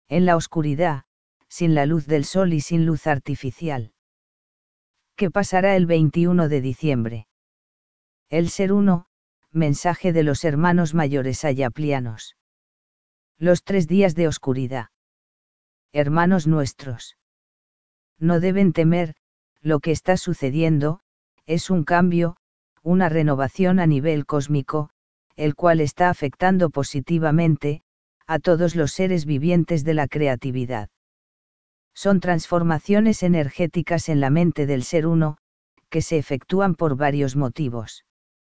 En la oscuridad, sin la luz del sol y sin luz artificial. ¿Qué pasará el 21 de diciembre? El Ser Uno, mensaje de los hermanos mayores ayaplianos. Los 3 días de oscuridad. Hermanos nuestros. No deben temer, lo que está sucediendo, es un cambio, una renovación a nivel cósmico, el cual está afectando positivamente a todos los seres vivientes de la creatividad. Son transformaciones energéticas en la mente del Ser Uno, que se efectúan por varios motivos.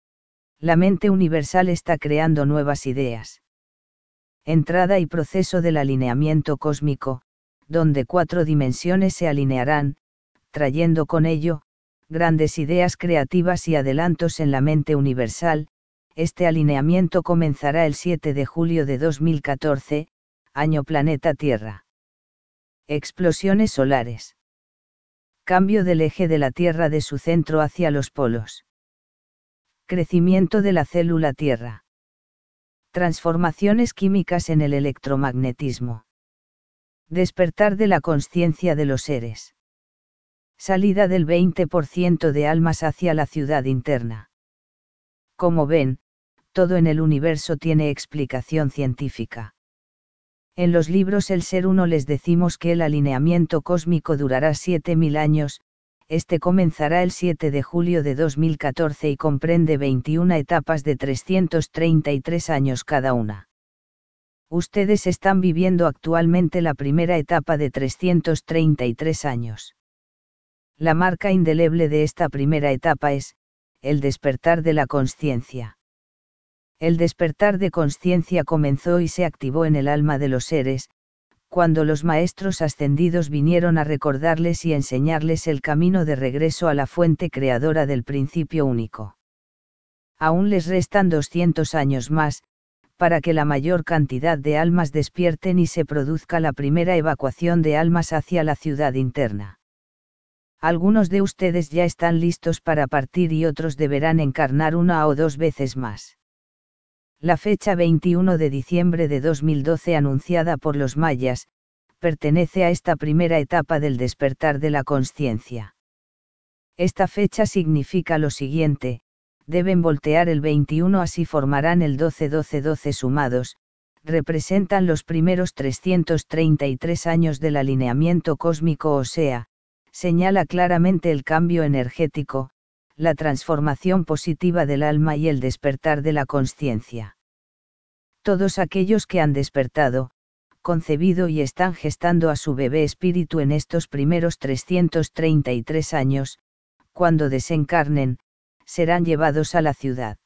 La mente universal está creando nuevas ideas. Entrada y proceso del alineamiento cósmico, donde 4 dimensiones se alinearán, trayendo con ello, grandes ideas creativas y adelantos en la mente universal. Este alineamiento comenzará el 7 de julio de 2014, año planeta Tierra. Explosiones solares. Cambio del eje de la Tierra de su centro hacia los polos. Crecimiento de la célula Tierra. Transformaciones químicas en el electromagnetismo. Despertar de la consciencia de los seres. Salida del 20% de almas hacia la ciudad interna. Como ven, todo en el universo tiene explicación científica. En los libros El Ser Uno les decimos que el alineamiento cósmico durará 7000 años, este comenzará el 7 de julio de 2014 y comprende 21 etapas de 333 años cada una. Ustedes están viviendo actualmente la primera etapa de 333 años. La marca indeleble de esta primera etapa es, el despertar de la consciencia. El despertar de consciencia comenzó y se activó en el alma de los seres, cuando los maestros ascendidos vinieron a recordarles y enseñarles el camino de regreso a la fuente creadora del principio único. Aún les restan 200 años más, para que la mayor cantidad de almas despierten y se produzca la primera evacuación de almas hacia la ciudad interna. Algunos de ustedes ya están listos para partir y otros deberán encarnar 1 o 2 veces más. La fecha 21 de diciembre de 2012 anunciada por los mayas, pertenece a esta primera etapa del despertar de la consciencia. Esta fecha significa lo siguiente: deben voltear el 21, así formarán el 12-12-12 sumados, representan los primeros 333 años del alineamiento cósmico, o sea, señala claramente el cambio energético, la transformación positiva del alma y el despertar de la consciencia. Todos aquellos que han despertado, concebido y están gestando a su bebé espíritu en estos primeros 333 años, cuando desencarnen, serán llevados a la ciudad.